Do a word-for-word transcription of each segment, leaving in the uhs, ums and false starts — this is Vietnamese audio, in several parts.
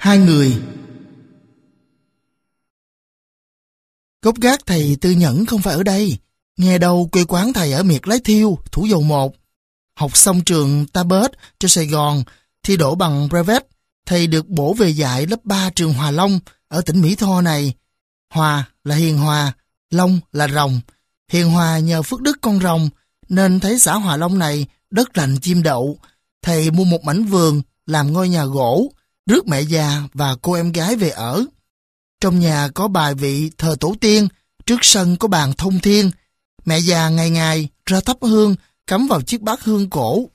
Hai người. Gốc gác thầy Tư Nhẫn không phải ở đây. Nghe đâu quê quán thầy ở miệt Lái Thiêu, Thủ Dầu Một. Học xong trường Ta Bết cho Sài Gòn, thi đỗ bằng Brevet, thầy được bổ về dạy lớp ba trường Hòa Long ở tỉnh Mỹ Tho này. Hòa là hiền hòa, Long là rồng. Hiền hòa nhờ phước đức con rồng, nên thấy xã Hòa Long này đất lành chim đậu. Thầy mua một mảnh vườn, làm ngôi nhà gỗ, rước mẹ già và cô em gái về ở. Trong nhà có bài vị thờ tổ tiên, trước sân có bàn thông thiên. Mẹ già ngày ngày ra thắp hương, cắm vào chiếc bát hương cổ.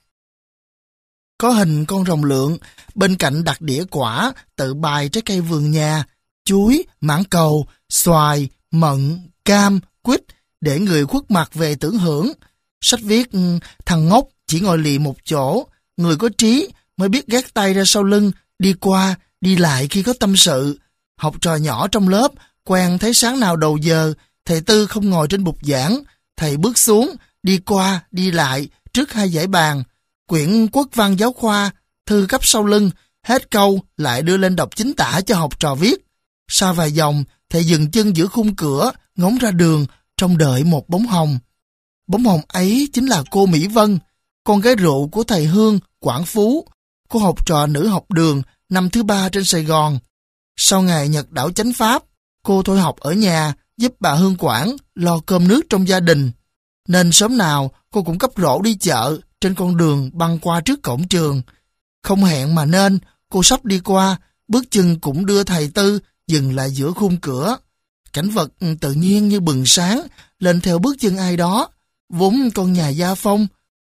Có hình con rồng lượn, bên cạnh đặt đĩa quả, tự bài trái cây vườn nhà, chuối, mãng cầu, xoài, mận, cam, quýt, để người khuất mặt về tưởng hưởng. Sách viết thằng ngốc chỉ ngồi lì một chỗ, người có trí mới biết gác tay ra sau lưng, đi qua, đi lại khi có tâm sự. Học trò nhỏ trong lớp, quen thấy sáng nào đầu giờ, thầy Tư không ngồi trên bục giảng, thầy bước xuống, đi qua, đi lại, trước hai dãy bàn, quyển quốc văn giáo khoa, thư cấp sau lưng, hết câu lại đưa lên đọc chính tả cho học trò viết. Sau vài dòng, thầy dừng chân giữa khung cửa, ngóng ra đường, trông đợi một bóng hồng. Bóng hồng ấy chính là cô Mỹ Vân, con gái rượu của thầy Hương, Quảng Phú, cô học trò nữ học đường năm thứ ba trên Sài Gòn. Sau ngày Nhật đảo chánh pháp, cô thôi học ở nhà giúp bà Hương Quảng lo cơm nước trong gia đình. Nên sớm nào cô cũng cấp rổ đi chợ trên con đường băng qua trước cổng trường. Không hẹn mà nên, cô sắp đi qua, bước chân cũng đưa thầy Tư dừng lại giữa khung cửa. Cảnh vật tự nhiên như bừng sáng, lên theo bước chân ai đó, vốn con nhà gia phong.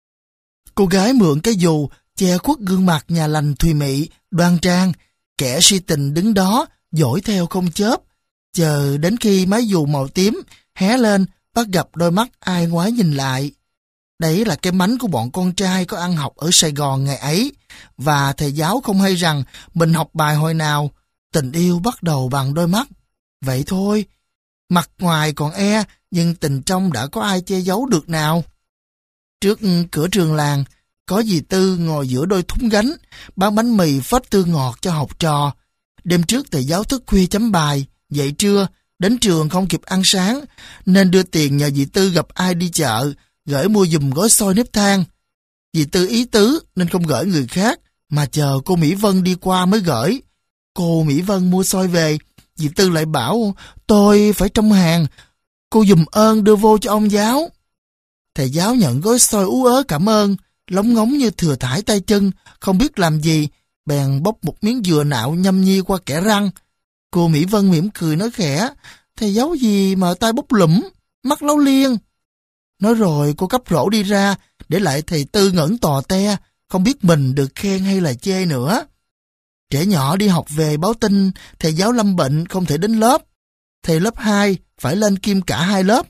Cô gái mượn cái dù, che khuất gương mặt nhà lành thùy mị, đoan trang. Kẻ si tình đứng đó, dõi theo không chớp, chờ đến khi mái dù màu tím hé lên, bắt gặp đôi mắt ai ngoái nhìn lại. Đấy là cái mánh của bọn con trai có ăn học ở Sài Gòn ngày ấy, và thầy giáo không hay rằng mình học bài hồi nào. Tình yêu bắt đầu bằng đôi mắt. Vậy thôi, mặt ngoài còn e, nhưng tình trong đã có ai che giấu được nào. Trước cửa trường làng, có dì Tư ngồi giữa đôi thúng gánh, bán bánh mì phết tươi ngọt cho học trò. Đêm trước thầy giáo thức khuya chấm bài, dậy trưa, đến trường không kịp ăn sáng, nên đưa tiền nhờ dì Tư gặp ai đi chợ, gửi mua giùm gói xôi nếp than. Dì Tư ý tứ nên không gửi người khác, mà chờ cô Mỹ Vân đi qua mới gửi. Cô Mỹ Vân mua xôi về, dì Tư lại bảo tôi phải trong hàng, cô giùm ơn đưa vô cho ông giáo. Thầy giáo nhận gói xôi ú ớ cảm ơn, lóng ngóng như thừa thải tay chân, không biết làm gì, bèn bóc một miếng dừa nạo nhâm nhi qua kẽ răng. Cô Mỹ Vân mỉm cười nói khẽ, thầy giáo gì mà tay bốc lủm, mắt lấu liên. Nói rồi cô cấp rổ đi ra, để lại thầy Tư ngẩn tò te, không biết mình được khen hay là chê nữa. Trẻ nhỏ đi học về báo tin thầy giáo lâm bệnh không thể đến lớp. Thầy lớp hai phải lên kiêm cả hai lớp.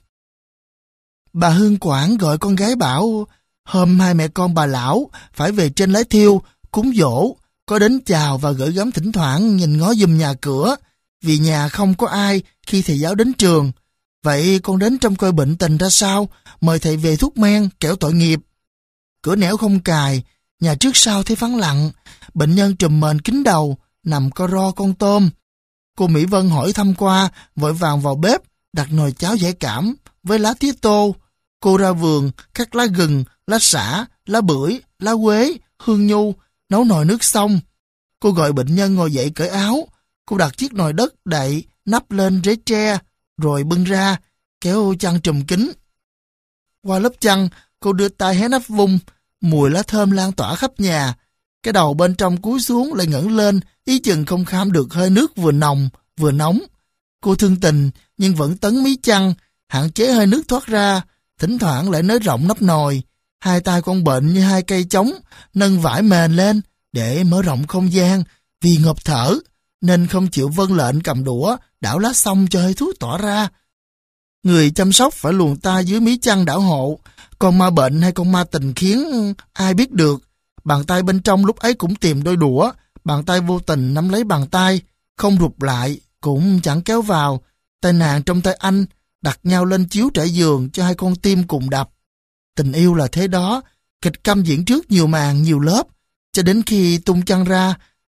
Bà Hương Quảng gọi con gái bảo, hôm hai mẹ con bà lão phải về trên Lái Thiêu, cúng dỗ, có đến chào và gửi gắm thỉnh thoảng nhìn ngó giùm nhà cửa, vì nhà không có ai khi thầy giáo đến trường. Vậy con đến trông coi bệnh tình ra sao, mời thầy về thuốc men, kẻo tội nghiệp. Cửa nẻo không cài, nhà trước sau thấy vắng lặng, bệnh nhân trùm mền kín đầu, nằm co ro con tôm. Cô Mỹ Vân hỏi thăm qua, vội vàng vào bếp, đặt nồi cháo dễ cảm với lá tía tô. Cô ra vườn, cắt lá gừng, lá sả, lá bưởi, lá quế, hương nhu, nấu nồi nước xong. Cô gọi bệnh nhân ngồi dậy cởi áo. Cô đặt chiếc nồi đất đậy, nắp lên rễ tre, rồi bưng ra, kéo chăn trùm kín. Qua lớp chăn, cô đưa tay hé nắp vung, mùi lá thơm lan tỏa khắp nhà. Cái đầu bên trong cúi xuống lại ngẩng lên, ý chừng không kham được hơi nước vừa nồng, vừa nóng. Cô thương tình, nhưng vẫn tấn mí chăn, hạn chế hơi nước thoát ra, thỉnh thoảng lại nới rộng nắp nồi. Hai tay con bệnh như hai cây trống, nâng vải mền lên để mở rộng không gian, vì ngộp thở, nên không chịu vâng lệnh cầm đũa, đảo lá xong cho hơi thuốc tỏa ra. Người chăm sóc phải luồn tay dưới mí chăn đảo hộ, con ma bệnh hay con ma tình khiến ai biết được. Bàn tay bên trong lúc ấy cũng tìm đôi đũa, bàn tay vô tình nắm lấy bàn tay, không rụt lại, cũng chẳng kéo vào. Tay nàng trong tay anh, đặt nhau lên chiếu trải giường cho hai con tim cùng đập. Tình yêu là thế đó, kịch câm diễn trước nhiều màn, nhiều lớp, cho đến khi tung chăn ra,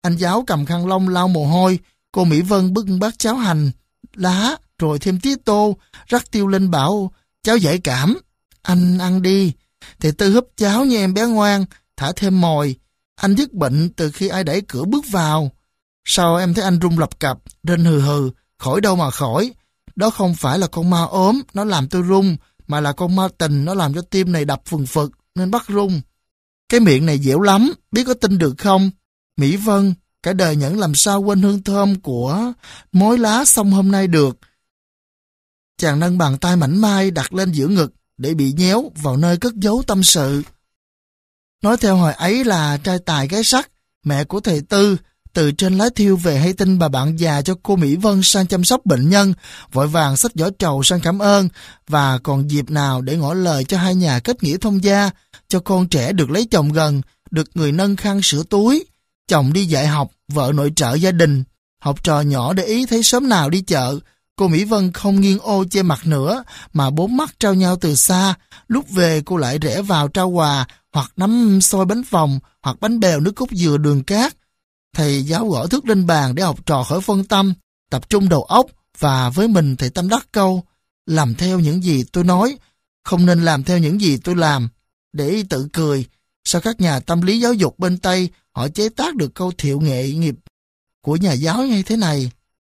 Anh giáo cầm khăn lông lau mồ hôi, cô Mỹ Vân bưng bát cháo hành, lá, rồi thêm tía tô, rắc tiêu lên bảo, cháu dễ cảm. Anh ăn đi. Thầy Tư húp cháo nha em bé ngoan, thả thêm mồi. Anh dứt bệnh từ khi ai đẩy cửa bước vào. Sao em thấy anh run lập cập, rên hừ hừ, khỏi đâu mà khỏi. Đó không phải là con ma ốm, nó làm tôi run, mà là con ma tình, nó làm cho tim này đập phừng phực, nên bắt run. Cái miệng này dẻo lắm, biết có tin được không? Mỹ Vân, cả đời Nhẫn làm sao quên hương thơm của mối lá xong hôm nay được. Chàng nâng bàn tay mảnh mai đặt lên giữa ngực để bị nhéo vào nơi cất giấu tâm sự. Nói theo hồi ấy là trai tài gái sắc, mẹ của thầy Tư từ trên lá thiêu về hay tin bà bạn già cho cô Mỹ Vân sang chăm sóc bệnh nhân, vội vàng xách giỏ trầu sang cảm ơn, và còn dịp nào để ngỏ lời cho hai nhà kết nghĩa thông gia, cho con trẻ được lấy chồng gần, được người nâng khăn sửa túi, chồng đi dạy học, vợ nội trợ gia đình. Học trò nhỏ để ý thấy sớm nào đi chợ, cô Mỹ Vân không nghiêng ô che mặt nữa, mà bốn mắt trao nhau từ xa. Lúc về cô lại rẽ vào trao quà, hoặc nắm xôi bánh phồng, hoặc bánh bèo nước cốt dừa đường cát. Thầy giáo gõ thước lên bàn để học trò khỏi phân tâm, tập trung đầu óc, và với mình thầy tâm đắc câu, làm theo những gì tôi nói, không nên làm theo những gì tôi làm. Để tự cười, sao các nhà tâm lý giáo dục bên Tây họ chế tác được câu thiệu nghệ nghiệp của nhà giáo như thế này.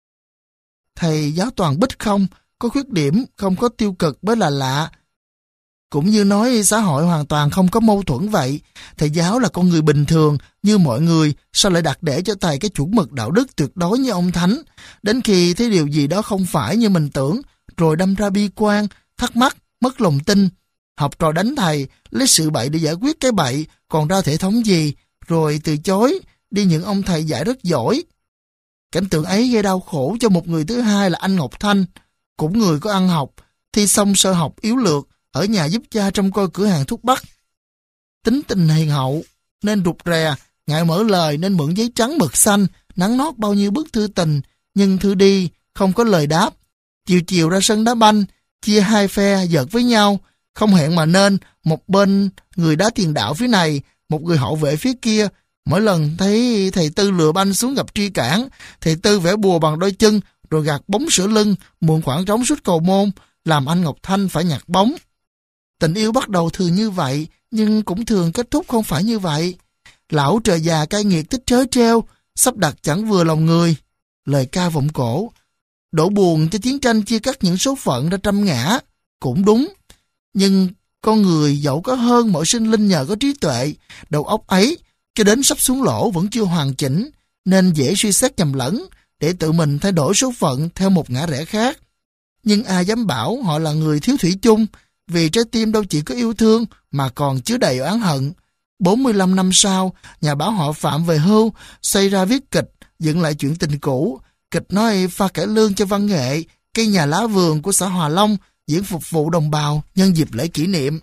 Thầy giáo toàn bích không, có khuyết điểm, không có tiêu cực mới là lạ. Cũng như nói xã hội hoàn toàn không có mâu thuẫn vậy. Thầy giáo là con người bình thường như mọi người, sao lại đặt để cho thầy cái chuẩn mực đạo đức tuyệt đối như ông Thánh? Đến khi thấy điều gì đó không phải như mình tưởng, rồi đâm ra bi quan, thắc mắc, mất lòng tin. Học trò đánh thầy, lấy sự bậy để giải quyết cái bậy, còn ra thể thống gì, rồi từ chối, đi những ông thầy dạy rất giỏi. Cảnh tượng ấy gây đau khổ cho một người thứ hai là anh Ngọc Thanh, cũng người có ăn học, thi xong sơ học yếu lược, ở nhà giúp cha trông coi cửa hàng thuốc bắc. Tính tình hiền hậu, nên rụt rè, ngại mở lời nên mượn giấy trắng mực xanh, nắn nót bao nhiêu bức thư tình, nhưng thư đi, không có lời đáp. Chiều chiều ra sân đá banh, chia hai phe giật với nhau, không hẹn mà nên, một bên người đá tiền đạo phía này, một người hậu vệ phía kia. Mỗi lần thấy thầy Tư lừa banh xuống gặp tri cản, thầy Tư vẽ bùa bằng đôi chân, rồi gạt bóng sửa lưng, mượn khoảng trống sút cầu môn, làm anh Ngọc Thanh phải nhặt bóng. Tình yêu bắt đầu thường như vậy, nhưng cũng thường kết thúc không phải như vậy. Lão trời già cay nghiệt thích trớ trêu, sắp đặt chẳng vừa lòng người. Lời ca vọng cổ, đổ buồn cho chiến tranh chia cắt những số phận ra trăm ngã, cũng đúng. Nhưng con người dẫu có hơn mọi sinh linh nhờ có trí tuệ, đầu óc ấy, cho đến sắp xuống lỗ vẫn chưa hoàn chỉnh, nên dễ suy xét nhầm lẫn, để tự mình thay đổi số phận theo một ngã rẽ khác. Nhưng ai dám bảo họ là người thiếu thủy chung, vì trái tim đâu chỉ có yêu thương mà còn chứa đầy oán hận. bốn mươi lăm năm sau, nhà báo họ Phạm về hưu, xoay ra viết kịch, dựng lại chuyện tình cũ. Kịch nói pha cải lương cho văn nghệ, cây nhà lá vườn của xã Hòa Long, diễn phục vụ đồng bào nhân dịp lễ kỷ niệm.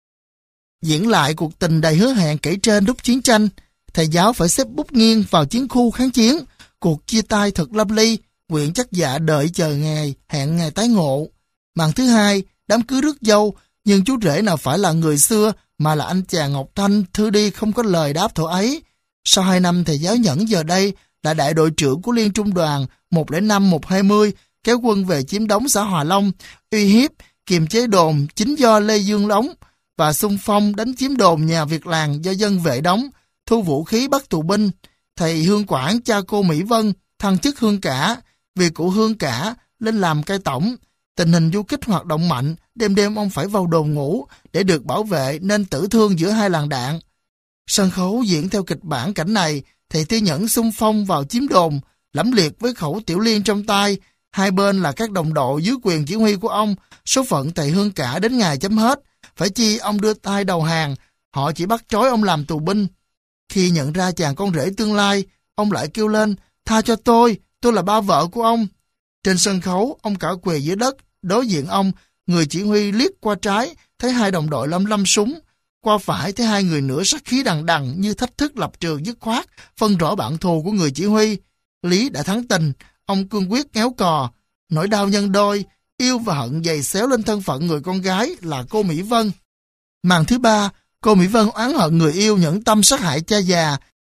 Diễn lại cuộc tình đầy hứa hẹn kể trên lúc chiến tranh, thầy giáo phải xếp bút nghiêng vào chiến khu kháng chiến. Cuộc chia tay thật lâm ly, quyện chắc dạ đợi chờ ngày, hẹn ngày tái ngộ. Màn thứ hai, đám cưới rước dâu, nhưng chú rể nào phải là người xưa, mà là anh chàng Ngọc Thanh, thư đi không có lời đáp thổ ấy. Sau hai năm thầy giáo Nhẫn giờ đây là đại đội trưởng của Liên Trung đoàn một không năm một hai không, kéo quân về chiếm đóng xã Hòa Long, uy hiếp, kiềm chế đồn chính do Lê Dương đóng, và xung phong đánh chiếm đồn nhà Việt Làng do dân vệ đóng, thu vũ khí bắt tù binh. Thầy Hương Quảng, cha cô Mỹ Vân, thăng chức Hương Cả, vì cụ Hương Cả lên làm cai tổng. Tình hình du kích hoạt động mạnh, đêm đêm ông phải vào đồn ngủ để được bảo vệ nên tử thương giữa hai làn đạn. Sân khấu diễn theo kịch bản cảnh này, thầy Tư Nhẫn xung phong vào chiếm đồn, lẫm liệt với khẩu tiểu liên trong tay. Hai bên là các đồng đội dưới quyền chỉ huy của ông. Số phận thầy Hương Cả đến ngày chấm hết, phải chi ông đưa tay đầu hàng, họ chỉ bắt trói ông làm tù binh. Khi nhận ra chàng con rể tương lai, ông lại kêu lên, tha cho tôi, tôi là ba vợ của ông. Trên sân khấu, ông cả quỳ dưới đất, đối diện ông, người chỉ huy liếc qua trái, thấy hai đồng đội lăm lăm súng, qua phải thấy hai người nữa sát khí đằng đằng như thách thức lập trường dứt khoát, phân rõ bạn thù của người chỉ huy. Lý đã thắng tình, ông cương quyết ngéo cò, nỗi đau nhân đôi, yêu và hận dày xéo lên thân phận người con gái là cô Mỹ Vân. Màn thứ ba, cô Mỹ Vân oán hận người yêu nhẫn tâm sát hại cha già,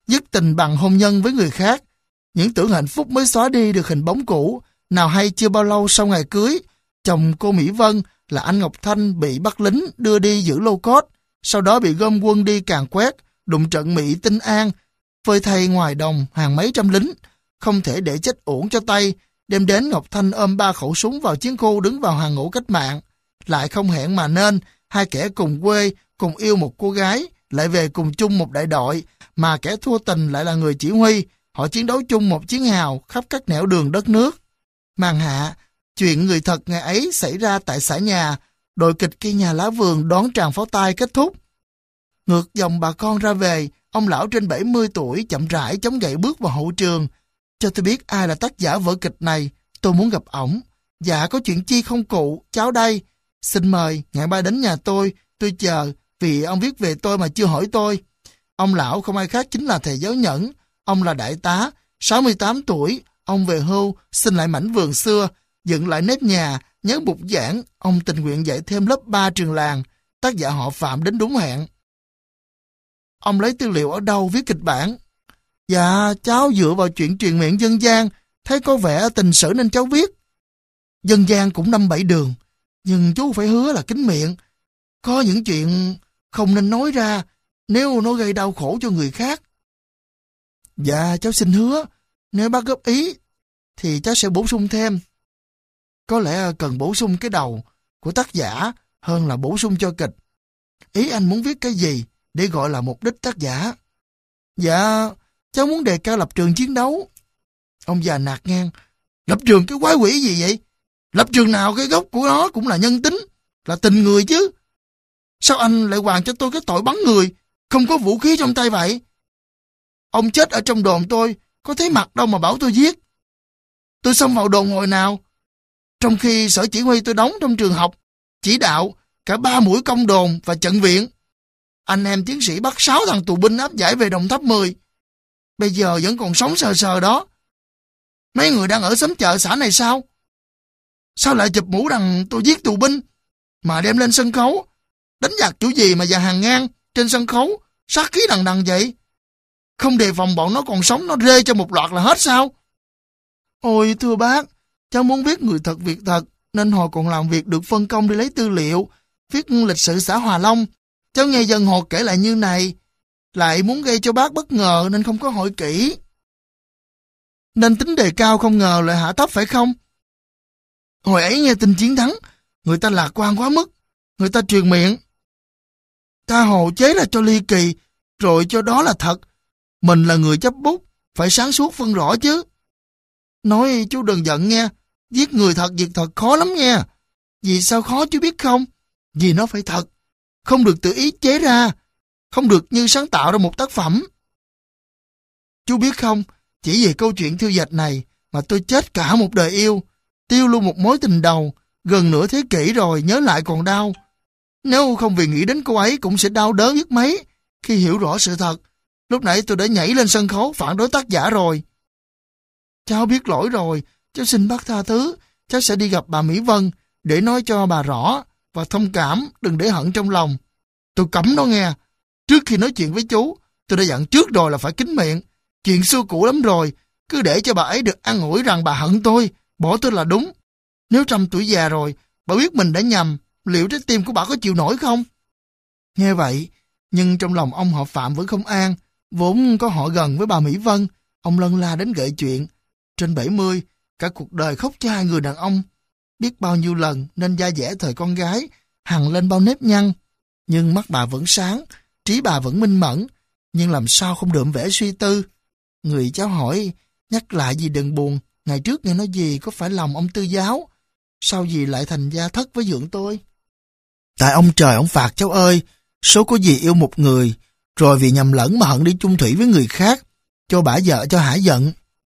dứt tình bằng hôn nhân với người khác. Những tưởng hạnh phúc mới xóa đi được hình bóng cũ. Nào hay chưa bao lâu sau ngày cưới, chồng cô Mỹ Vân là anh Ngọc Thanh bị bắt lính đưa đi giữ lô cốt, sau đó bị gom quân đi càn quét, đụng trận Mỹ Tinh An, phơi thay ngoài đồng hàng mấy trăm lính, không thể để chết uổng cho tay. Đêm đến Ngọc Thanh ôm ba khẩu súng vào chiến khu đứng vào hàng ngũ cách mạng. Lại không hẹn mà nên, hai kẻ cùng quê, cùng yêu một cô gái, lại về cùng chung một đại đội, mà kẻ thua tình lại là người chỉ huy. Họ chiến đấu chung một chiến hào khắp các nẻo đường đất nước. Màn hạ, chuyện người thật ngày ấy xảy ra tại xã nhà, đội kịch Cây Nhà Lá Vườn đón tràng pháo tay kết thúc. Ngược dòng bà con ra về, ông lão trên bảy mươi tuổi chậm rãi chống gậy bước vào hậu trường. Cho tôi biết ai là tác giả vở kịch này, tôi muốn gặp ổng. Dạ có chuyện chi không cụ, cháu đây. Xin mời, ngày mai đến nhà tôi, tôi chờ, vì ông viết về tôi mà chưa hỏi tôi. Ông lão không ai khác chính là thầy giáo Nhẫn. Ông là đại tá, sáu mươi tám tuổi, ông về hưu, xin lại mảnh vườn xưa, dựng lại nếp nhà, nhớ bục giảng, ông tình nguyện dạy thêm lớp ba trường làng, tác giả họ Phạm đến đúng hẹn. Ông lấy tư liệu ở đâu viết kịch bản? Dạ, cháu dựa vào chuyện truyền miệng dân gian, thấy có vẻ tình sử nên cháu viết. Dân gian cũng năm bảy đường, nhưng chú phải hứa là kín miệng. Có những chuyện không nên nói ra, nếu nó gây đau khổ cho người khác. Dạ, cháu xin hứa, nếu bác góp ý, thì cháu sẽ bổ sung thêm. Có lẽ cần bổ sung cái đầu của tác giả hơn là bổ sung cho kịch. Ý anh muốn viết cái gì để gọi là mục đích tác giả? Dạ, cháu muốn đề cao lập trường chiến đấu. Ông già nạt ngang. Lập trường cái quái quỷ gì vậy? Lập trường nào cái gốc của nó cũng là nhân tính, là tình người chứ. Sao anh lại hoàn cho tôi cái tội bắn người, không có vũ khí trong tay vậy? Ông chết ở trong đồn tôi, có thấy mặt đâu mà bảo tôi giết. Tôi xông vào đồn hồi nào? Trong khi sở chỉ huy tôi đóng trong trường học, chỉ đạo cả ba mũi công đồn và trận viện. Anh em tiến sĩ bắt sáu thằng tù binh áp giải về Đồng Tháp mười. Bây giờ vẫn còn sống sờ sờ đó. Mấy người đang ở xóm chợ xã này sao? Sao lại chụp mũ rằng tôi giết tù binh, mà đem lên sân khấu, đánh giặc chủ gì mà dàn hàng ngang trên sân khấu, sát khí đằng đằng vậy? Không đề phòng bọn nó còn sống nó rê cho một loạt là hết sao? Ôi thưa bác, cháu muốn viết người thật việc thật, nên hồi còn làm việc được phân công đi lấy tư liệu, viết lịch sử xã Hòa Long. Cháu nghe dân hồ kể lại như này, lại muốn gây cho bác bất ngờ nên không có hỏi kỹ. Nên tính đề cao không ngờ lại hạ thấp phải không? Hồi ấy nghe tin chiến thắng, người ta lạc quan quá mức, người ta truyền miệng. Ta hồ chế là cho ly kỳ, rồi cho đó là thật. Mình là người chấp bút, phải sáng suốt phân rõ chứ. Nói chú đừng giận nghe, giết người thật việc thật khó lắm nghe. Vì sao khó chú biết không? Vì nó phải thật, không được tự ý chế ra, không được như sáng tạo ra một tác phẩm. Chú biết không, chỉ vì câu chuyện thiêu dệt này mà tôi chết cả một đời yêu, tiêu luôn một mối tình đầu, gần nửa thế kỷ rồi nhớ lại còn đau. Nếu không vì nghĩ đến cô ấy cũng sẽ đau đớn biết mấy khi hiểu rõ sự thật. Lúc nãy tôi đã nhảy lên sân khấu phản đối tác giả rồi. Cháu biết lỗi rồi, cháu xin bác tha thứ. Cháu sẽ đi gặp bà Mỹ Vân để nói cho bà rõ và thông cảm, đừng để hận trong lòng. Tôi cấm nó nghe. Trước khi nói chuyện với chú, tôi đã dặn trước rồi là phải kín miệng. Chuyện xưa cũ lắm rồi, cứ để cho bà ấy được an ủi rằng bà hận tôi, bỏ tôi là đúng. Nếu trăm tuổi già rồi, bà biết mình đã nhầm, liệu trái tim của bà có chịu nổi không? Nghe vậy, nhưng trong lòng ông họ Phạm vẫn không an, vốn có họ gần với bà Mỹ Vân, ông lân la đến gợi chuyện. Trên bảy mươi, cả cuộc đời khóc cho hai người đàn ông. Biết bao nhiêu lần nên da dẻ thời con gái, hằn lên bao nếp nhăn. Nhưng mắt bà vẫn sáng, trí bà vẫn minh mẫn, nhưng làm sao không đượm vẻ suy tư. Người cháu hỏi, nhắc lại gì đừng buồn, ngày trước nghe nói gì có phải lòng ông tư giáo, sao gì lại thành gia thất với dượng tôi? Tại ông trời ông phạt cháu ơi, số có gì yêu một người, rồi vì nhầm lẫn mà hận đi chung thủy với người khác, cho bả vợ cho hả giận.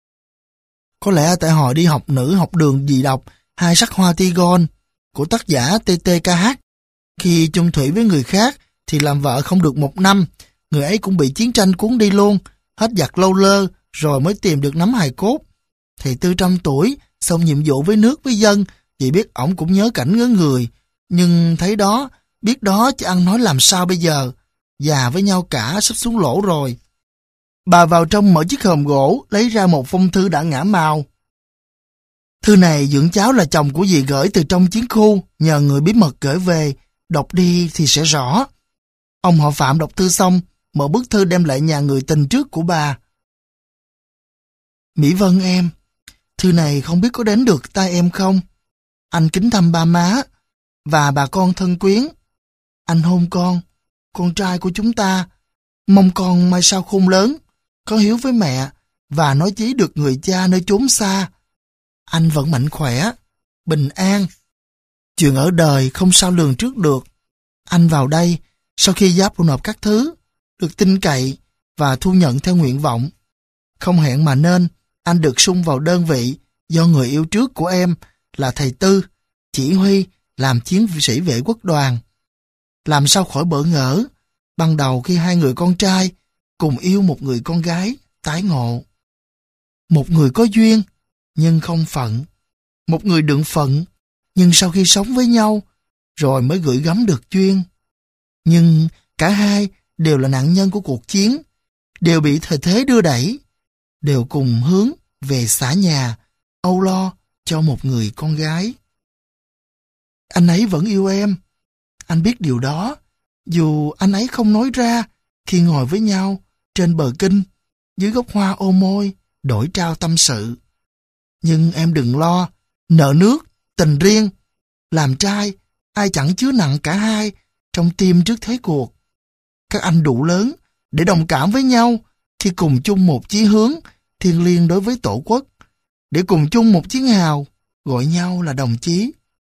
Có lẽ tại hồi đi học nữ học đường gì đọc Hai sắc hoa Tigon của tác giả tê tê ca hát. Khi chung thủy với người khác thì làm vợ không được một năm, người ấy cũng bị chiến tranh cuốn đi luôn, hết giặc lâu lơ rồi mới tìm được nắm hài cốt. Thì tư trăm tuổi, xong nhiệm vụ với nước với dân, vì biết ổng cũng nhớ cảnh ngớ người. Nhưng thấy đó, biết đó chứ ăn nói làm sao bây giờ, già với nhau cả sắp xuống lỗ rồi. Bà vào trong mở chiếc hòm gỗ, lấy ra một phong thư đã ngả màu. Thư này dưỡng cháu là chồng của dì gửi từ trong chiến khu, nhờ người bí mật gửi về, đọc đi thì sẽ rõ. Ông họ Phạm đọc thư xong, mở bức thư đem lại nhà người tình trước của bà. Mỹ Vân em, thư này không biết có đến được tai em không? Anh kính thăm ba má và bà con thân quyến. Anh hôn con, con trai của chúng ta. Mong con mai sau khôn lớn, có hiếu với mẹ và nói chí được người cha nơi chốn xa. Anh vẫn mạnh khỏe, bình an. Chuyện ở đời không sao lường trước được. Anh vào đây sau khi giáp nộp các thứ, được tin cậy và thu nhận theo nguyện vọng. Không hẹn mà nên, anh được sung vào đơn vị do người yêu trước của em là thầy Tư, chỉ huy làm chiến sĩ vệ quốc đoàn. Làm sao khỏi bỡ ngỡ, ban đầu khi hai người con trai cùng yêu một người con gái tái ngộ. Một người có duyên, nhưng không phận. Một người đựng phận, nhưng sau khi sống với nhau, rồi mới gửi gắm được duyên. Nhưng cả hai đều là nạn nhân của cuộc chiến, đều bị thời thế đưa đẩy, đều cùng hướng về xã nhà, âu lo cho một người con gái. Anh ấy vẫn yêu em, anh biết điều đó, dù anh ấy không nói ra khi ngồi với nhau trên bờ kinh, dưới gốc hoa ô môi, đổi trao tâm sự. Nhưng em đừng lo, nợ nước, tình riêng, làm trai, ai chẳng chứa nặng cả hai trong tim trước thế cuộc. Các anh đủ lớn để đồng cảm với nhau khi cùng chung một chí hướng thiêng liêng đối với tổ quốc, để cùng chung một chiến hào, gọi nhau là đồng chí.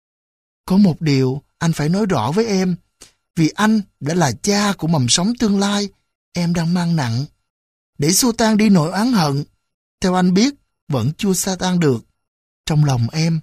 Có một điều anh phải nói rõ với em, vì anh đã là cha của mầm sống tương lai em đang mang nặng. Để xua tan đi nỗi oán hận, theo anh biết, vẫn chưa xa tan được. Trong lòng em,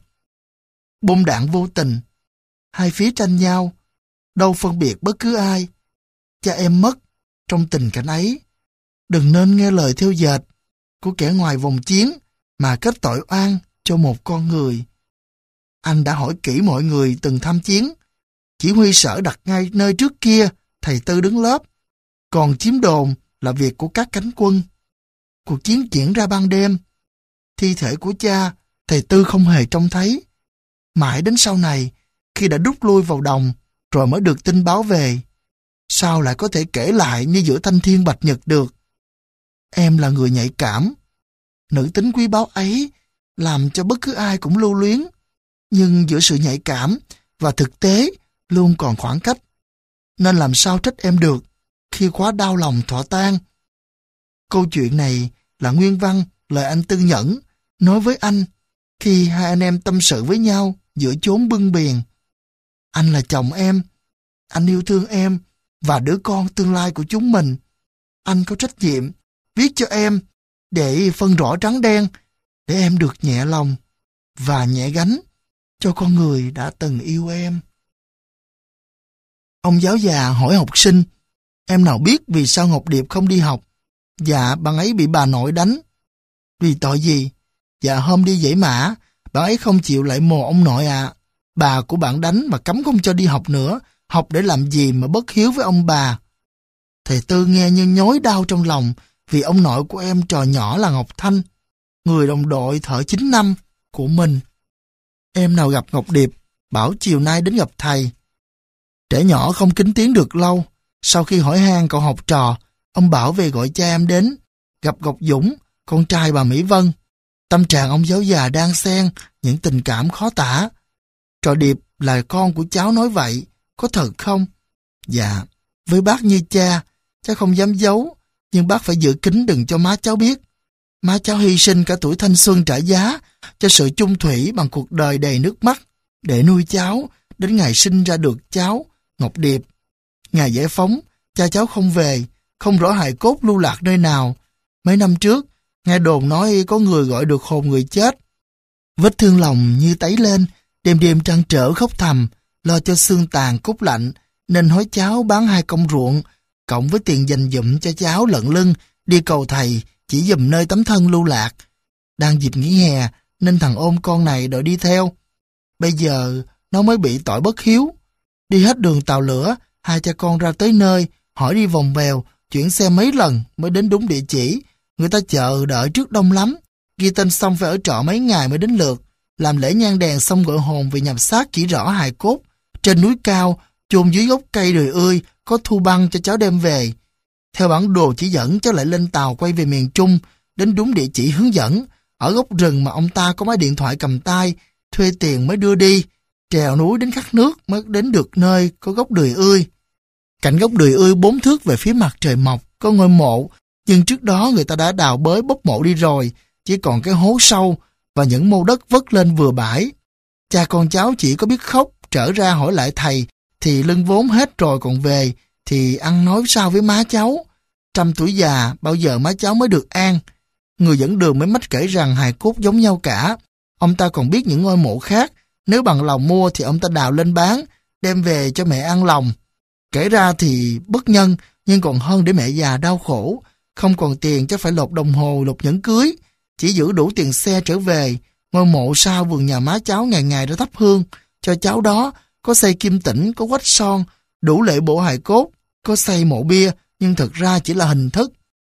bom đạn vô tình, hai phía tranh nhau, đâu phân biệt bất cứ ai. Cha em mất trong tình cảnh ấy. Đừng nên nghe lời theo dệt của kẻ ngoài vòng chiến mà kết tội oan cho một con người. Anh đã hỏi kỹ mọi người từng tham chiến. Chỉ huy sở đặt ngay nơi trước kia thầy Tư đứng lớp, còn chiếm đồn là việc của các cánh quân. Cuộc chiến diễn ra ban đêm. Thi thể của cha thầy Tư không hề trông thấy. Mãi đến sau này, khi đã rút lui vào đồng, rồi mới được tin báo về. Sao lại có thể kể lại như giữa thanh thiên bạch nhật được? Em là người nhạy cảm. Nữ tính quý báu ấy làm cho bất cứ ai cũng lưu luyến. Nhưng giữa sự nhạy cảm và thực tế luôn còn khoảng cách. Nên làm sao trách em được khi quá đau lòng thọ tan. Câu chuyện này là nguyên văn lời anh Tư Nhẫn nói với anh khi hai anh em tâm sự với nhau giữa chốn bưng biền. Anh là chồng em, anh yêu thương em và đứa con tương lai của chúng mình. Anh có trách nhiệm viết cho em để phân rõ trắng đen, để em được nhẹ lòng và nhẹ gánh cho con người đã từng yêu em. Ông giáo già hỏi học sinh, em nào biết vì sao Ngọc Điệp không đi học? Dạ, bạn ấy bị bà nội đánh. Vì tội gì? Dạ, hôm đi dãy mã, bạn ấy không chịu lại mồ ông nội ạ. À. Bà của bạn đánh mà cấm không cho đi học nữa. Học để làm gì mà bất hiếu với ông bà? Thầy Tư nghe như nhói đau trong lòng vì ông nội của em trò nhỏ là Ngọc Thanh, người đồng đội thợ chín năm của mình. Em nào gặp Ngọc Điệp, bảo chiều nay đến gặp thầy. Trẻ nhỏ không kính tiếng được lâu. Sau khi hỏi han cậu học trò, ông bảo về gọi cha em đến, gặp Ngọc Dũng, con trai bà Mỹ Vân. Tâm trạng ông giáo già đang xen những tình cảm khó tả. Trò Điệp là con của cháu nói vậy, có thật không? Dạ, với bác như cha, cháu không dám giấu, nhưng bác phải giữ kín đừng cho má cháu biết. Má cháu hy sinh cả tuổi thanh xuân trả giá cho sự chung thủy bằng cuộc đời đầy nước mắt để nuôi cháu đến ngày sinh ra được cháu, Ngọc Điệp. Ngày giải phóng, cha cháu không về, không rõ hài cốt lưu lạc nơi nào. Mấy năm trước, nghe đồn nói có người gọi được hồn người chết. Vết thương lòng như tấy lên, đêm đêm trăn trở khóc thầm, lo cho xương tàn cốt lạnh, nên hối cháu bán hai công ruộng, cộng với tiền dành dụm cho cháu lận lưng, đi cầu thầy, chỉ dùm nơi tấm thân lưu lạc. Đang dịp nghỉ hè, nên thằng ôm con này đòi đi theo. Bây giờ, nó mới bị tội bất hiếu. Đi hết đường tàu lửa, hai cha con ra tới nơi, hỏi đi vòng vèo, chuyển xe mấy lần mới đến đúng địa chỉ, Người ta chờ đợi trước đông lắm, ghi tên xong phải ở trọ mấy ngày mới đến lượt. Làm lễ nhang đèn xong gọi hồn về nhập xác chỉ rõ hài cốt. Trên núi cao, chôn dưới gốc cây đười ươi, có thu băng cho cháu đem về. Theo bản đồ chỉ dẫn, cháu lại lên tàu quay về miền Trung, đến đúng địa chỉ hướng dẫn. Ở góc rừng mà ông ta có máy điện thoại cầm tay, thuê tiền mới đưa đi. Trèo núi đến khắc nước mới đến được nơi có gốc đười ươi. Cạnh gốc đười ươi bốn thước về phía mặt trời mọc, có ngôi mộ, nhưng trước đó người ta đã đào bới bốc mộ đi rồi, chỉ còn cái hố sâu và những mô đất vất lên vừa bãi. Cha con cháu chỉ có biết khóc, trở ra hỏi lại thầy, thì lưng vốn hết rồi còn về, thì ăn nói sao với má cháu. Trăm tuổi già, bao giờ má cháu mới được an. Người dẫn đường mới mách kể rằng hài cốt giống nhau cả. Ông ta còn biết những ngôi mộ khác, nếu bằng lòng mua thì ông ta đào lên bán, đem về cho mẹ ăn lòng. Kể ra thì bất nhân, nhưng còn hơn để mẹ già đau khổ. Không còn tiền chắc phải lột đồng hồ, lột nhẫn cưới. Chỉ giữ đủ tiền xe trở về. Ngôi mộ sau vườn nhà má cháu ngày ngày đã thắp hương. Cho cháu đó, có xây kim tĩnh, có quách son, đủ lệ bộ hài cốt. Có xây mộ bia, nhưng thật ra chỉ là hình thức.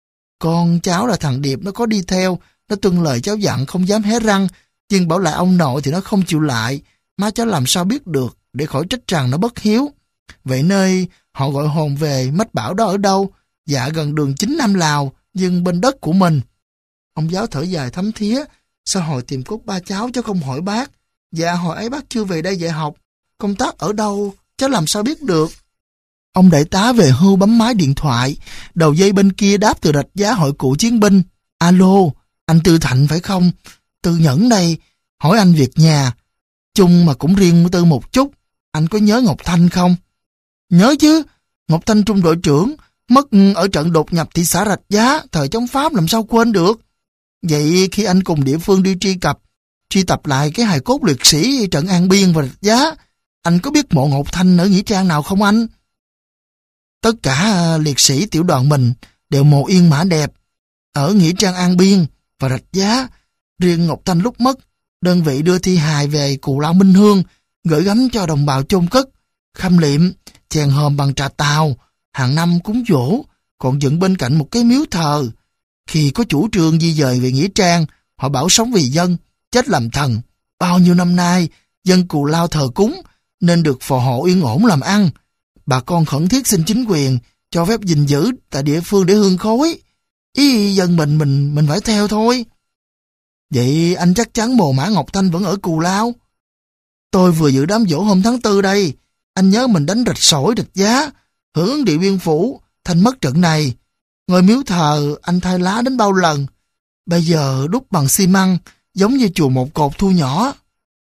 Con cháu là thằng Điệp, nó có đi theo. Nó tuân lời cháu dặn không dám hé răng. Nhưng bảo lại ông nội thì nó không chịu lại. Má cháu làm sao biết được, để khỏi trách rằng nó bất hiếu. Vậy nơi họ gọi hồn về, mách bảo đó ở đâu? Dạ gần đường chính Nam Lào, nhưng bên đất của mình. Ông giáo thở dài thấm thía. Sao hồi tìm cốt ba cháu cháu không hỏi bác? Dạ hồi ấy bác chưa về đây dạy học. Công tác ở đâu, cháu làm sao biết được? Ông đại tá về hưu bấm máy điện thoại. Đầu dây bên kia đáp từ Rạch Giá hội cựu chiến binh. Alo, anh Tư Thạnh phải không? Tư Nhẫn đây, hỏi anh việc nhà. Chung mà cũng riêng Tư một chút. Anh có nhớ Ngọc Thanh không? Nhớ chứ, Ngọc Thanh trung đội trưởng, mất ở trận đột nhập thị xã Rạch Giá, thời chống Pháp làm sao quên được. Vậy khi anh cùng địa phương đi truy cập, truy tập lại cái hài cốt liệt sĩ trận An Biên và Rạch Giá, anh có biết mộ Ngọc Thanh ở nghĩa trang nào không anh? Tất cả liệt sĩ tiểu đoàn mình đều mộ yên mã đẹp, ở nghĩa trang An Biên và Rạch Giá. Riêng Ngọc Thanh lúc mất, đơn vị đưa thi hài về Cù Lao Minh Hương, gửi gắm cho đồng bào chôn cất, khâm liệm, chèn hòm bằng trà tàu, hàng năm cúng giỗ, còn dựng bên cạnh một cái miếu thờ. Khi có chủ trương di dời về nghĩa trang, họ bảo sống vì dân, chết làm thần. Bao nhiêu năm nay, dân Cù Lao thờ cúng, nên được phò hộ yên ổn làm ăn. Bà con khẩn thiết xin chính quyền cho phép gìn giữ tại địa phương để hương khói. Ý dân mình mình mình phải theo thôi. Vậy anh chắc chắn mồ mã Ngọc Thanh vẫn ở Cù Lao? Tôi vừa dự đám giỗ hôm tháng tư đây. Anh nhớ mình đánh Rạch Sỏi, Rạch Giá, hưởng ứng Điện Biên Phủ, Thanh mất trận này. Ngôi miếu thờ anh thay lá đến bao lần. Bây giờ đúc bằng xi măng, giống như chùa một cột thu nhỏ.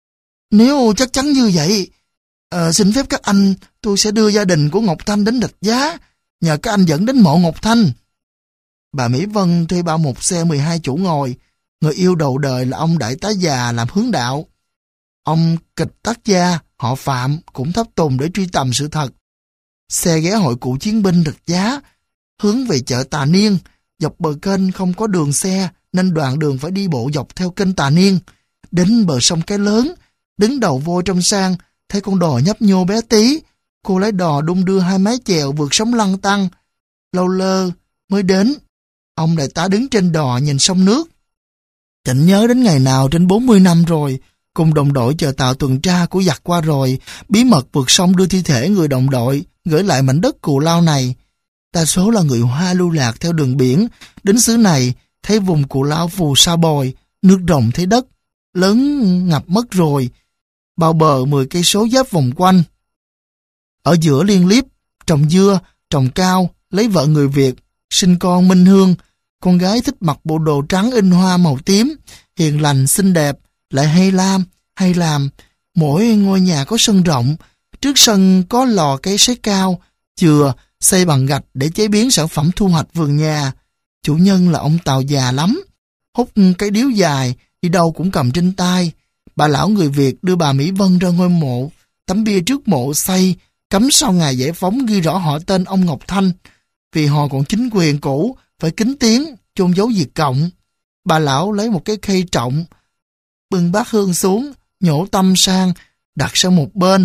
Nếu chắc chắn như vậy, à, xin phép các anh, tôi sẽ đưa gia đình của Ngọc Thanh đến Rạch Giá, nhờ các anh dẫn đến mộ Ngọc Thanh. Bà Mỹ Vân thuê bao một xe mười hai chỗ ngồi, người yêu đầu đời là ông đại tá già làm hướng đạo. Ông kịch tác gia, họ Phạm cũng thắp tùng để truy tầm sự thật. Xe ghé hội cựu chiến binh Rạch Giá, hướng về chợ Tà Niên. Dọc bờ kênh không có đường xe, nên đoạn đường phải đi bộ dọc theo kênh Tà Niên. Đến bờ sông Cái Lớn, đứng đầu vô trong sang, thấy con đò nhấp nhô bé tí. Cô lái đò đung đưa hai mái chèo vượt sóng lăn tăn. Lâu lơ mới đến. Ông đại tá đứng trên đò nhìn sông nước. Chẳng nhớ đến ngày nào trên bốn mươi năm rồi, cùng đồng đội chờ tàu tuần tra của giặc qua rồi, bí mật vượt sông đưa thi thể người đồng đội, gửi lại mảnh đất Cù Lao này. Đa số là người Hoa lưu lạc theo đường biển, đến xứ này, thấy vùng Cù Lao phù sa bồi, nước rồng thấy đất, lớn ngập mất rồi, bao bờ mười cây số giáp vòng quanh. Ở giữa liên liếp, trồng dưa, trồng cao, lấy vợ người Việt, sinh con Minh Hương, con gái thích mặc bộ đồ trắng in hoa màu tím, hiền lành xinh đẹp, lại hay làm, hay làm. Mỗi ngôi nhà có sân rộng, trước sân có lò cây sấy cao, chừa, xây bằng gạch để chế biến sản phẩm thu hoạch vườn nhà. Chủ nhân là ông Tàu già lắm, hút cái điếu dài, đi đâu cũng cầm trên tay. Bà lão người Việt đưa bà Mỹ Vân ra ngôi mộ, tấm bia trước mộ xây, cắm sau ngày giải phóng ghi rõ họ tên ông Ngọc Thanh. Vì họ còn chính quyền cũ, phải kính tiếng, chôn giấu Việt Cộng. Bà lão lấy một cái khay trọng, bưng bát hương xuống, nhổ tâm sang, đặt sang một bên.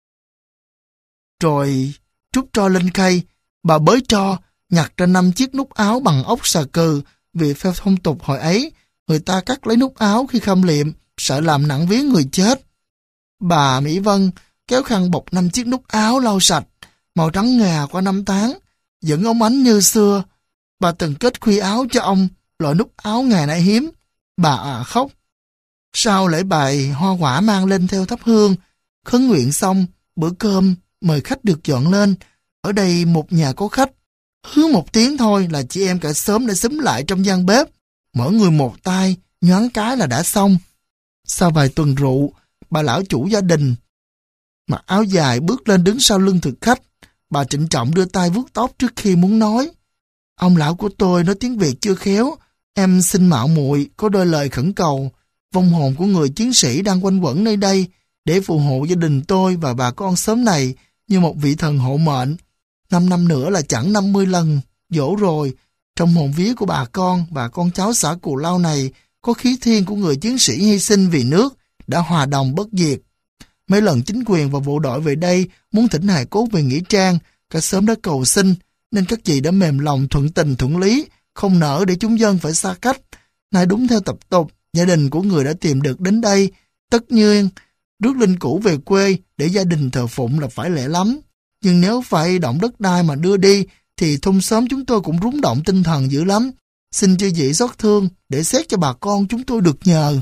Rồi trút tro lên khay, bà bới tro, nhặt ra năm chiếc nút áo bằng ốc xà cừ, Vì theo phong tục hồi ấy, người ta cắt lấy nút áo khi khâm liệm, sợ làm nặng vía người chết. Bà Mỹ Vân kéo khăn bọc năm chiếc nút áo lau sạch, màu trắng ngà qua năm tháng, vẫn óng ánh như xưa. Bà từng kết khuy áo cho ông, loại nút áo ngày nay hiếm. Bà à khóc. Sau lễ bài, hoa quả mang lên theo thắp hương. Khấn nguyện xong, bữa cơm mời khách được dọn lên. Ở đây một nhà có khách. Hứa một tiếng thôi là chị em cả xóm đã xúm lại trong gian bếp. Mỗi người một tay, nhoáng cái là đã xong. Sau vài tuần rượu, bà lão chủ gia đình mặc áo dài bước lên đứng sau lưng thực khách. Bà trịnh trọng đưa tay vuốt tóc trước khi muốn nói. Ông lão của tôi nói tiếng Việt chưa khéo. Em xin mạo muội có đôi lời khẩn cầu. Vong hồn của người chiến sĩ đang quanh quẩn nơi đây để phù hộ gia đình tôi và bà con xóm này như một vị thần hộ mệnh. Năm năm nữa là chẳng năm mươi lần dỗ rồi. Trong hồn vía của bà con và con cháu xã Cù Lao này có khí thiên của người chiến sĩ hy sinh vì nước đã hòa đồng bất diệt. Mấy lần chính quyền và bộ đội về đây muốn thỉnh hài cốt về nghĩa trang, cả xóm đã cầu xin, nên các chị đã mềm lòng thuận tình thuận lý, không nỡ để chúng dân phải xa cách. Nay đúng theo tập tục, gia đình của người đã tìm được đến đây, tất nhiên rước linh cữu về quê để gia đình thờ phụng là phải lẽ lắm. Nhưng nếu phải động đất đai mà đưa đi, thì thôn xóm chúng tôi cũng rúng động tinh thần dữ lắm. Xin chư vị xót thương để xét cho bà con chúng tôi được nhờ.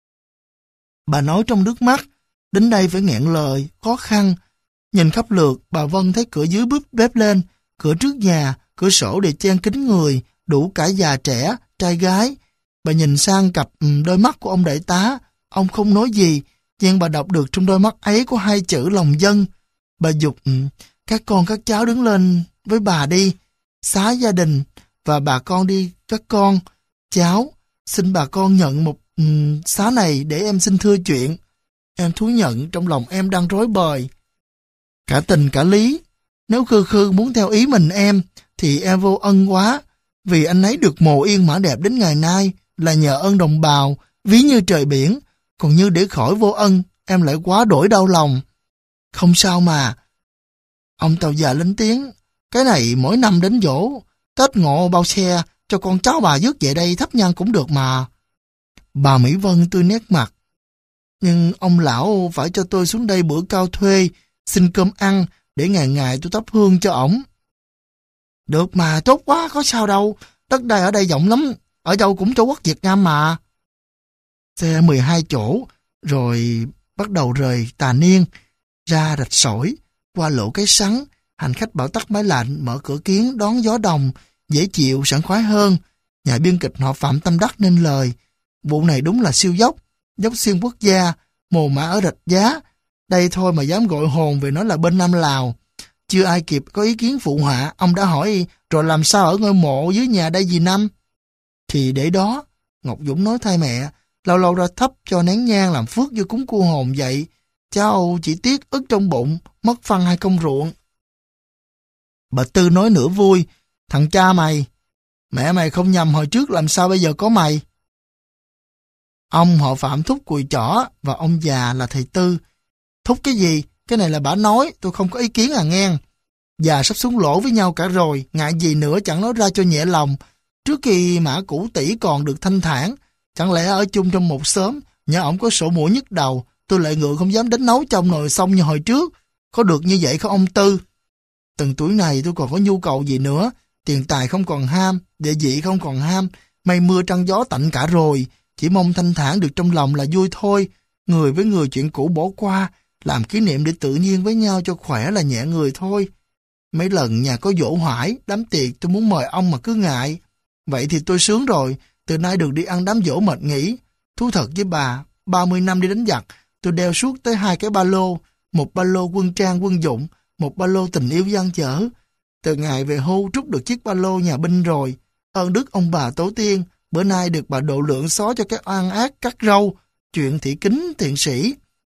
Bà nói trong nước mắt, đến đây phải nghẹn lời, khó khăn. Nhìn khắp lượt, bà Vân thấy cửa dưới bếp bếp lên, cửa trước nhà, cửa sổ để chen kín người, đủ cả già trẻ, trai gái. Bà nhìn sang cặp đôi mắt của ông đại tá, ông không nói gì, nhưng bà đọc được trong đôi mắt ấy có hai chữ lòng dân. Bà giục các con các cháu đứng lên với bà đi, xá gia đình, và bà con đi các con, cháu, xin bà con nhận một um, xá này để em xin thưa chuyện. Em thú nhận trong lòng em đang rối bời. Cả tình cả lý, nếu Khư Khư muốn theo ý mình em, thì em vô ân quá, vì anh ấy được mồ yên mã đẹp đến ngày nay là nhờ ơn đồng bào, ví như trời biển, còn như để khỏi vô ân, em lại quá đổi đau lòng. Không sao mà. Ông tàu già lên tiếng, cái này mỗi năm đến dỗ, Tết Ngọ bao xe, cho con cháu bà dứt về đây thắp nhang cũng được mà. Bà Mỹ Vân tươi nét mặt. Nhưng ông lão phải cho tôi xuống đây bữa cao thuê, xin cơm ăn, để ngày ngày tôi thắp hương cho ổng. Được mà, tốt quá, có sao đâu, đất đai ở đây rộng lắm, ở đâu cũng châu quốc Việt Nam mà. Xe mười hai chỗ, rồi bắt đầu rời Tà Niên, ra Rạch Sỏi, qua Lộ Cái Sắn, hành khách bảo tắt máy lạnh, mở cửa kiến, đón gió đồng, dễ chịu, sảng khoái hơn. Nhà biên kịch họ Phạm Tâm Đắc nên lời, vụ này đúng là siêu dốc, dốc xuyên quốc gia, mồ mả ở Rạch Giá. Đây thôi mà dám gọi hồn về nói là bên Nam Lào. Chưa ai kịp có ý kiến phụ họa, ông đã hỏi rồi làm sao ở ngôi mộ dưới nhà đây dì Năm. Thì để đó, Ngọc Dũng nói thay mẹ, lâu lâu ra thắp cho nén nhang làm phước vô cúng cô hồn vậy. Cháu chỉ tiếc ức trong bụng, mất phân hai công ruộng. Bà Tư nói nửa vui, thằng cha mày, mẹ mày không nhầm hồi trước làm sao bây giờ có mày. Ông họ Phạm thúc cùi chỏ và ông già là thầy Tư. Thúc cái gì? Cái này là bà nói, tôi không có ý kiến à nghe. Già sắp xuống lỗ với nhau cả rồi, ngại gì nữa chẳng nói ra cho nhẹ lòng. Trước khi Mã Cũ Tỷ còn được thanh thản, chẳng lẽ ở chung trong một xóm, nhờ ổng có sổ mũi nhức đầu, tôi lại ngựa không dám đánh nấu trong nồi xong như hồi trước. Có được như vậy không ông Tư? Từng tuổi này tôi còn có nhu cầu gì nữa, tiền tài không còn ham, địa vị không còn ham, mây mưa trăng gió tạnh cả rồi, chỉ mong thanh thản được trong lòng là vui thôi. Người với người chuyện cũ bỏ qua, làm kỷ niệm để tự nhiên với nhau cho khỏe là nhẹ người thôi. Mấy lần nhà có dỗ hoải, đám tiệc tôi muốn mời ông mà cứ ngại. Vậy thì tôi sướng rồi, từ nay được đi ăn đám dỗ mệt nghỉ. Thú thật với bà, ba mươi năm đi đánh giặc, tôi đeo suốt tới hai cái ba lô, một ba lô quân trang quân dụng, một ba lô tình yêu dang dở. Từ ngày về hưu trút được chiếc ba lô nhà binh rồi, ơn đức ông bà tổ tiên, bữa nay được bà độ lượng xó cho cái oan ác cắt râu, chuyện thị kính thiện sĩ.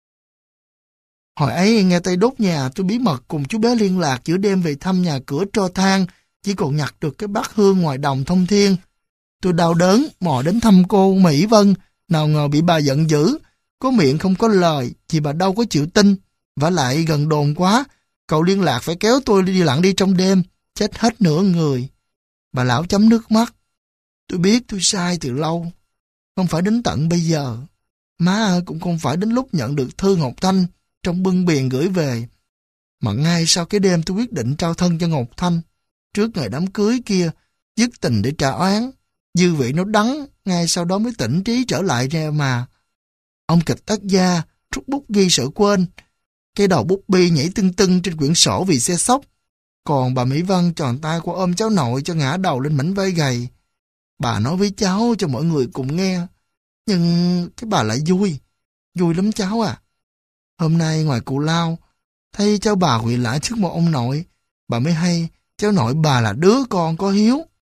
Hồi ấy nghe tay đốt nhà, tôi bí mật cùng chú bé liên lạc giữa đêm về thăm nhà cửa tro than, chỉ còn nhặt được cái bát hương ngoài đồng thông thiên. Tôi đau đớn, mò đến thăm cô Mỹ Vân, nào ngờ bị bà giận dữ, có miệng không có lời, thì bà đâu có chịu tin. Vả lại gần đồn quá, cậu liên lạc phải kéo tôi đi lặn đi trong đêm, chết hết nửa người. Bà lão chấm nước mắt. Tôi biết tôi sai từ lâu. Không phải đến tận bây giờ. Má cũng không phải đến lúc nhận được thư Ngọc Thanh trong bưng biền gửi về. Mà ngay sau cái đêm tôi quyết định trao thân cho Ngọc Thanh, trước ngày đám cưới kia, dứt tình để trả oán. Dư vị nó đắng, ngay sau đó mới tỉnh trí trở lại ra mà. Ông kịch tác gia rút bút ghi sợ quên. Cái đầu bút bi nhảy tưng tưng trên quyển sổ vì xe sốc. Còn bà Mỹ Vân tròn tay qua ôm cháu nội cho ngã đầu lên mảnh vai gầy. Bà nói với cháu cho mọi người cùng nghe. Nhưng cái bà lại vui. Vui lắm cháu à. Hôm nay ngoài cụ lao, thấy cháu bà quỵ lại trước một ông nội, bà mới hay cháu nội bà là đứa con có hiếu.